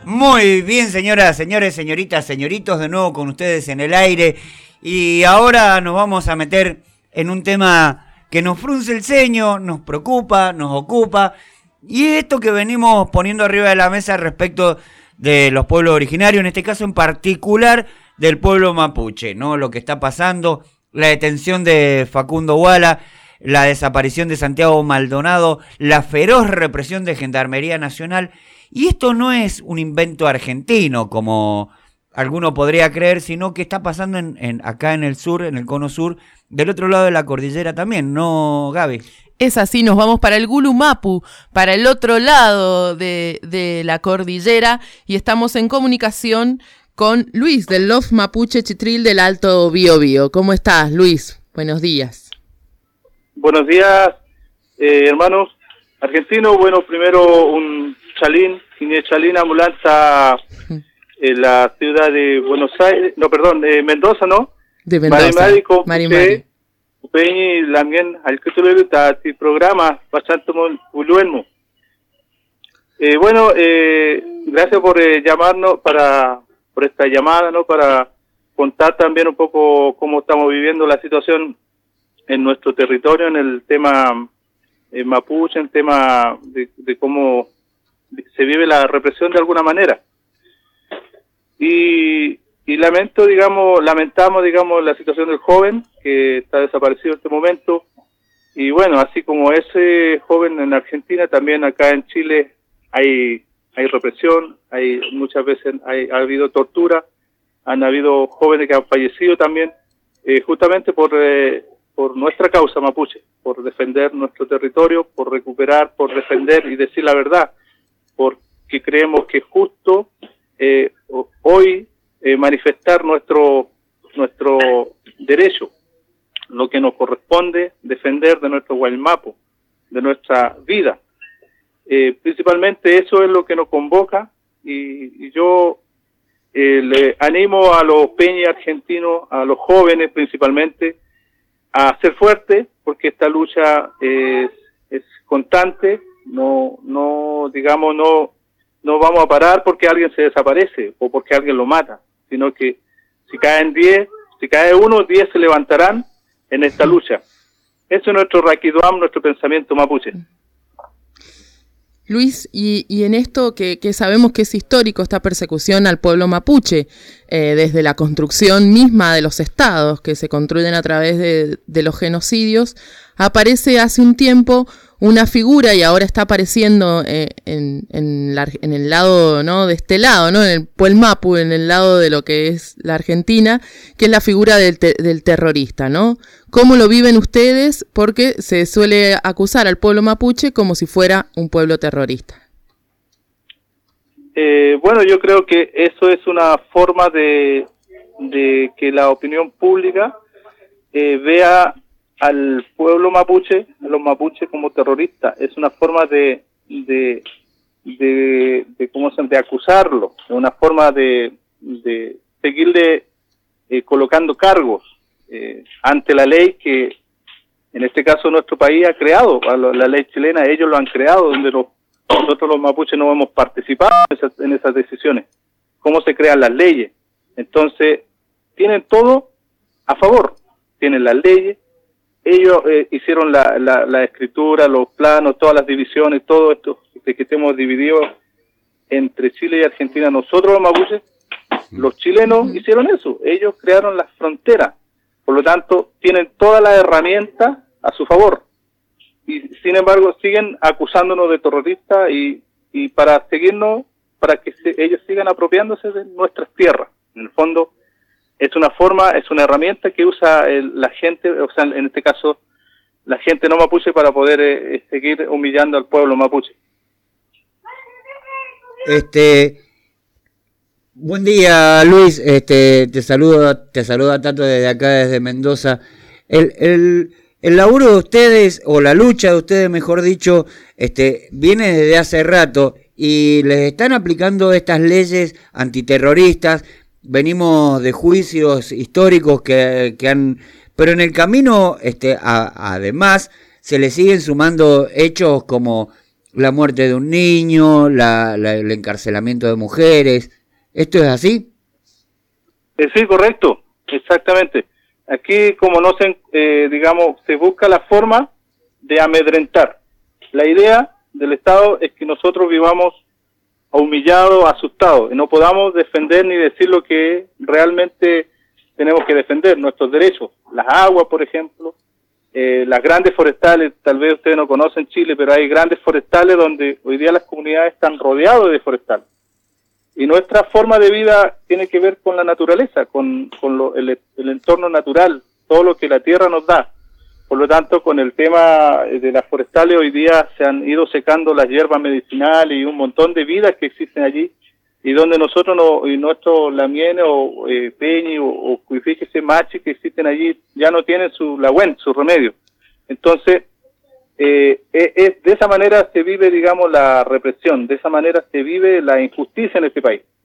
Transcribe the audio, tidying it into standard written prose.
Muy bien, señoras, señores, señoritas, señoritos, de nuevo con ustedes en el aire. Y ahora nos vamos a meter en un tema que nos frunce el ceño, nos preocupa, nos ocupa. Y esto que venimos poniendo arriba de la mesa respecto de los pueblos originarios, en este caso en particular del pueblo mapuche, ¿no? Lo que está pasando, la detención de Facundo Guala, la desaparición de Santiago Maldonado, la feroz represión de Gendarmería Nacional. Y esto no es un invento argentino, como alguno podría creer, sino que está pasando acá en el sur, en el cono sur, del otro lado de la cordillera también, ¿no, Gaby? Es así, nos vamos para el Gulumapu, para el otro lado de la cordillera, y estamos en comunicación con Luis del LOF Mapuche Chitril del Alto Biobío. ¿Cómo estás, Luis? Buenos días. Buenos días, hermanos argentinos. Bueno, primero un chalín, ambulancia en la ciudad de Buenos Aires, Mendoza, ¿no? De Mendoza. Mari. Peñi también al que tú le gusta el programa bastante muy bueno. Gracias por llamarnos por esta llamada, ¿no? Para contar también un poco cómo estamos viviendo la situación en nuestro territorio, en el tema mapuche, en el tema de cómo se vive la represión de alguna manera. Y lamentamos, la situación del joven que está desaparecido en este momento. Y bueno, así como ese joven en Argentina, también acá en Chile hay represión, muchas veces ha habido tortura, han habido jóvenes que han fallecido también, justamente por nuestra causa mapuche, por defender nuestro territorio, por recuperar, por defender y decir la verdad, porque creemos que es justo hoy manifestar nuestro derecho, lo que nos corresponde defender de nuestro Guaymapo, de nuestra vida. Principalmente eso es lo que nos convoca, y yo le animo a los peñas argentinos, a los jóvenes principalmente, a ser fuertes, porque esta lucha es constante. No vamos a parar porque alguien se desaparece o porque alguien lo mata, sino que si cae uno, 10 se levantarán en esta lucha. Eso es nuestro Raquiduam, nuestro pensamiento mapuche. Luis, y en esto que sabemos que es histórico, esta persecución al pueblo mapuche, desde la construcción misma de los estados que se construyen a través de los genocidios, aparece hace un tiempo una figura, y ahora está apareciendo en el lado, ¿no?, de este lado, ¿no?, en el Puelmapu, en el lado de lo que es la Argentina, que es la figura del terrorista, ¿no? ¿Cómo lo viven ustedes? Porque se suele acusar al pueblo mapuche como si fuera un pueblo terrorista. Yo creo que eso es una forma de que la opinión pública vea al pueblo mapuche, a los mapuches como terroristas. Es una forma de acusarlo, es una forma de seguirle colocando cargos ante la ley que en este caso nuestro país ha creado, la ley chilena. Ellos lo han creado, donde nosotros los mapuches no hemos participado en esas decisiones, cómo se crean las leyes. Entonces tienen todo a favor, tienen las leyes. Ellos hicieron la escritura, los planos, todas las divisiones, todo esto de que estemos divididos entre Chile y Argentina. Nosotros los mapuches, los chilenos hicieron eso, ellos crearon las fronteras, por lo tanto tienen todas las herramientas a su favor, y sin embargo siguen acusándonos de terroristas y para seguirnos, para que ellos sigan apropiándose de nuestras tierras. En el fondo es una forma, es una herramienta que usa la gente, o sea, en este caso la gente no mapuche, para poder seguir humillando al pueblo mapuche. Buen día, Luis. Te saluda Tato desde acá, desde Mendoza. El laburo de ustedes, o la lucha de ustedes, mejor dicho, viene desde hace rato, y les están aplicando estas leyes antiterroristas. Venimos de juicios históricos que han, pero en el camino, además, se le siguen sumando hechos como la muerte de un niño, el encarcelamiento de mujeres. ¿Esto es así? Sí, correcto, exactamente. Aquí, como no se busca la forma de amedrentar. La idea del Estado es que nosotros vivamos humillados, asustados, y no podamos defender ni decir lo que realmente tenemos que defender, nuestros derechos. Las aguas, por ejemplo, las grandes forestales, tal vez ustedes no conocen Chile, pero hay grandes forestales donde hoy día las comunidades están rodeadas de forestales. Y nuestra forma de vida tiene que ver con la naturaleza, con el entorno natural, todo lo que la tierra nos da. Por lo tanto, con el tema de las forestales, hoy día se han ido secando las hierbas medicinales y un montón de vidas que existen allí, y donde nosotros, nuestros lamienes o peñi o cuifiques machi que existen allí, ya no tienen su remedio. Entonces, de esa manera se vive, digamos, la represión, de esa manera se vive la injusticia en este país.